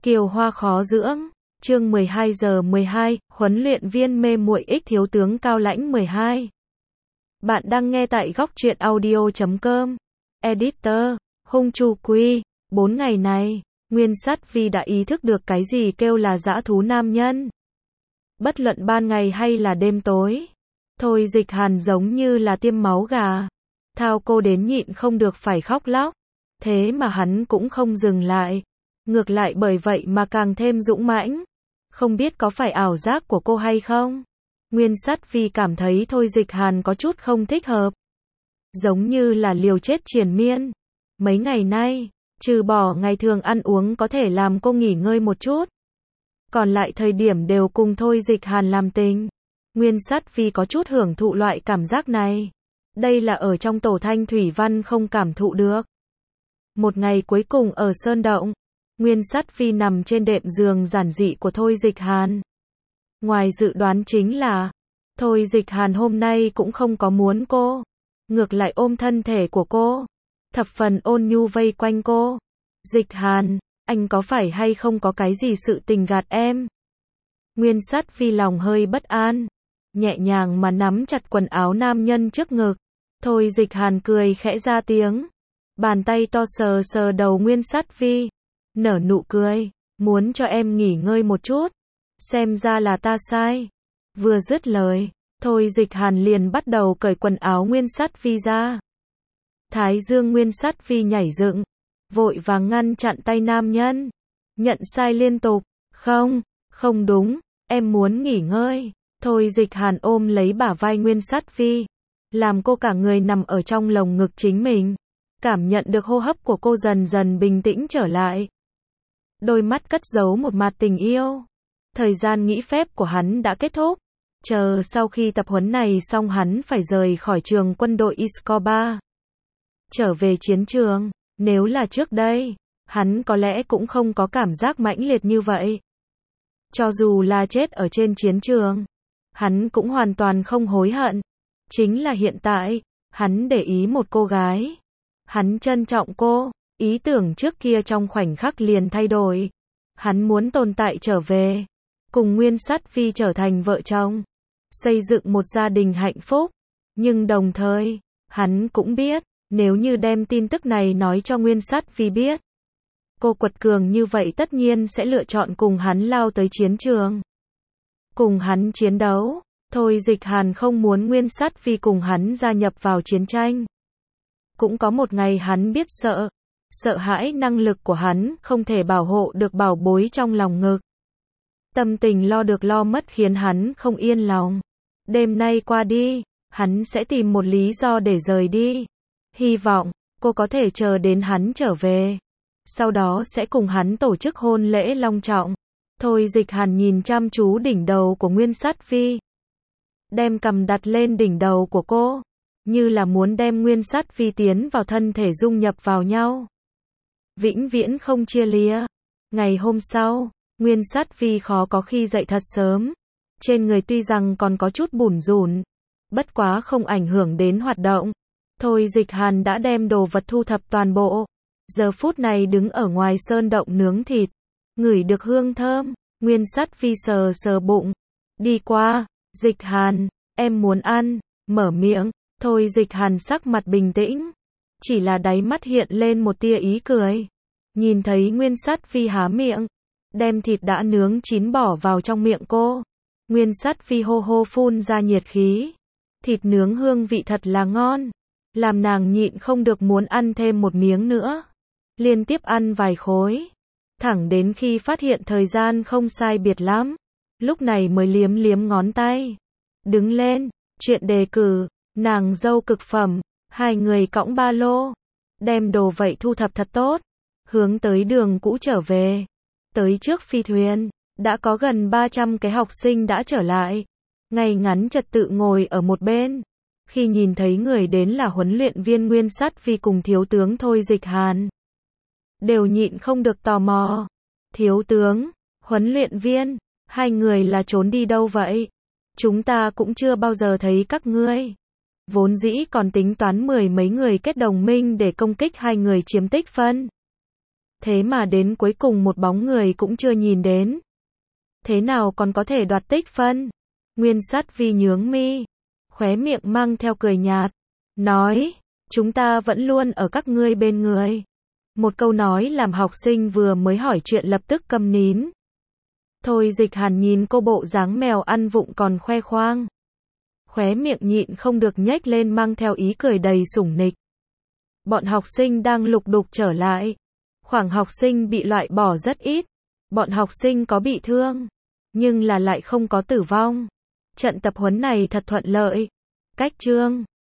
Kiều Hoa khó dưỡng. Chương 12:12, huấn luyện viên mê muội ích thiếu tướng Cao Lãnh 12. Bạn đang nghe tại góc truyện audio.com. Editor, Hung Chu Quy. 4 ngày này, Nguyên Sát Vi đã ý thức được cái gì kêu là dã thú nam nhân. Bất luận ban ngày hay là đêm tối. Thôi Dịch Hàn giống như là tiêm máu gà. Thao cô đến nhịn không được phải khóc lóc. Thế mà hắn cũng không dừng lại. Ngược lại bởi vậy mà càng thêm dũng mãnh. Không biết có phải ảo giác của cô hay không? Nguyên Sát Vi cảm thấy Thôi Dịch Hàn có chút không thích hợp. Giống như là liều chết triền miên. Mấy ngày nay, trừ bỏ ngày thường ăn uống có thể làm cô nghỉ ngơi một chút. Còn lại thời điểm đều cùng Thôi Dịch Hàn làm tình. Nguyên Sát Vi có chút hưởng thụ loại cảm giác này. Đây là ở trong tổ Thanh Thủy Văn không cảm thụ được. Một ngày cuối cùng ở Sơn Động, Nguyên Sát Vi nằm trên đệm giường giản dị của Thôi Dịch Hàn. Ngoài dự đoán chính là, Thôi Dịch Hàn hôm nay cũng không có muốn cô. Ngược lại ôm thân thể của cô. Thập phần ôn nhu vây quanh cô. Dịch Hàn, anh có phải hay không có cái gì sự tình gạt em? Nguyên Sát Vi lòng hơi bất an. Nhẹ nhàng mà nắm chặt quần áo nam nhân trước ngực. Thôi Dịch Hàn cười khẽ ra tiếng. Bàn tay to sờ sờ đầu Nguyên Sát Vi. Nở nụ cười. Muốn cho em nghỉ ngơi một chút. Xem ra là ta sai. Vừa dứt lời, Thôi Dịch Hàn liền bắt đầu cởi quần áo Nguyên Sát Vi ra. Thái dương Nguyên Sát Vi nhảy dựng. Vội vàng ngăn chặn tay nam nhân. Nhận sai liên tục. Không đúng. Em muốn nghỉ ngơi. Thôi Dịch Hàn ôm lấy bả vai Nguyên Sát Vi. Làm cô cả người nằm ở trong lồng ngực chính mình. Cảm nhận được hô hấp của cô dần dần bình tĩnh trở lại. Đôi mắt cất giấu một mặt tình yêu. Thời gian nghỉ phép của hắn đã kết thúc. Chờ sau khi tập huấn này xong hắn phải rời khỏi trường quân đội Escobar. Trở về chiến trường. Nếu là trước đây, hắn có lẽ cũng không có cảm giác mãnh liệt như vậy. Cho dù là chết ở trên chiến trường, hắn cũng hoàn toàn không hối hận. Chính là hiện tại, hắn để ý một cô gái. Hắn trân trọng cô, ý tưởng trước kia trong khoảnh khắc liền thay đổi. Hắn muốn tồn tại trở về, cùng Nguyên Sát Vi trở thành vợ chồng, xây dựng một gia đình hạnh phúc. Nhưng đồng thời, hắn cũng biết, nếu như đem tin tức này nói cho Nguyên Sát Vi biết, cô quật cường như vậy tất nhiên sẽ lựa chọn cùng hắn lao tới chiến trường. Cùng hắn chiến đấu. Thôi Dịch Hàn không muốn Nguyên Sát Vi cùng hắn gia nhập vào chiến tranh. Cũng có một ngày hắn biết sợ hãi năng lực của hắn không thể bảo hộ được bảo bối trong lòng ngực. Tâm tình lo được lo mất khiến hắn không yên lòng. Đêm nay qua đi, hắn sẽ tìm một lý do để rời đi. Hy vọng, cô có thể chờ đến hắn trở về. Sau đó sẽ cùng hắn tổ chức hôn lễ long trọng. Thôi Dịch Hàn nhìn chăm chú đỉnh đầu của Nguyên Sát Vi. Đem cằm đặt lên đỉnh đầu của cô. Như là muốn đem Nguyên Sát Vi tiến vào thân thể dung nhập vào nhau. Vĩnh viễn không chia lìa. Ngày hôm sau, Nguyên Sát Vi khó có khi dậy thật sớm. Trên người tuy rằng còn có chút bủn rủn. Bất quá không ảnh hưởng đến hoạt động. Thôi Dịch Hàn đã đem đồ vật thu thập toàn bộ. Giờ phút này đứng ở ngoài sơn động nướng thịt. Ngửi được hương thơm. Nguyên Sát Vi sờ sờ bụng. Đi qua. Dịch Hàn, em muốn ăn. Mở miệng. Thôi Dịch Hàn sắc mặt bình tĩnh. Chỉ là đáy mắt hiện lên một tia ý cười. Nhìn thấy Nguyên Sát Vi há miệng. Đem thịt đã nướng chín bỏ vào trong miệng cô. Nguyên Sát Vi hô hô phun ra nhiệt khí. Thịt nướng hương vị thật là ngon. Làm nàng nhịn không được muốn ăn thêm một miếng nữa. Liên tiếp ăn vài khối. Thẳng đến khi phát hiện thời gian không sai biệt lắm. Lúc này mới liếm liếm ngón tay. Đứng lên. Chuyện đề cử. Nàng dâu cực phẩm. Hai người cõng ba lô. Đem đồ vậy thu thập thật tốt. Hướng tới đường cũ trở về. Tới trước phi thuyền. Đã có gần 300 cái học sinh đã trở lại. Ngay ngắn trật tự ngồi ở một bên. Khi nhìn thấy người đến là huấn luyện viên Nguyên Sát Vi cùng thiếu tướng Thôi Dịch Hàn. Đều nhịn không được tò mò. Thiếu tướng, huấn luyện viên, hai người là trốn đi đâu vậy? Chúng ta cũng chưa bao giờ thấy các ngươi. Vốn dĩ còn tính toán 10 mấy người kết đồng minh để công kích hai người chiếm tích phân. Thế mà đến cuối cùng một bóng người cũng chưa nhìn đến. Thế nào còn có thể đoạt tích phân? Nguyên Sát Vi nhướng mi, khóe miệng mang theo cười nhạt, nói, chúng ta vẫn luôn ở các ngươi bên người. Một câu nói làm học sinh vừa mới hỏi chuyện lập tức câm nín. Thôi Dịch Hàn nhìn cô bộ dáng mèo ăn vụng còn khoe khoang. Khóe miệng nhịn không được nhếch lên mang theo ý cười đầy sủng nịch. Bọn học sinh đang lục đục trở lại. Khoảng học sinh bị loại bỏ rất ít. Bọn học sinh có bị thương, nhưng là lại không có tử vong. Trận tập huấn này thật thuận lợi. Cách chương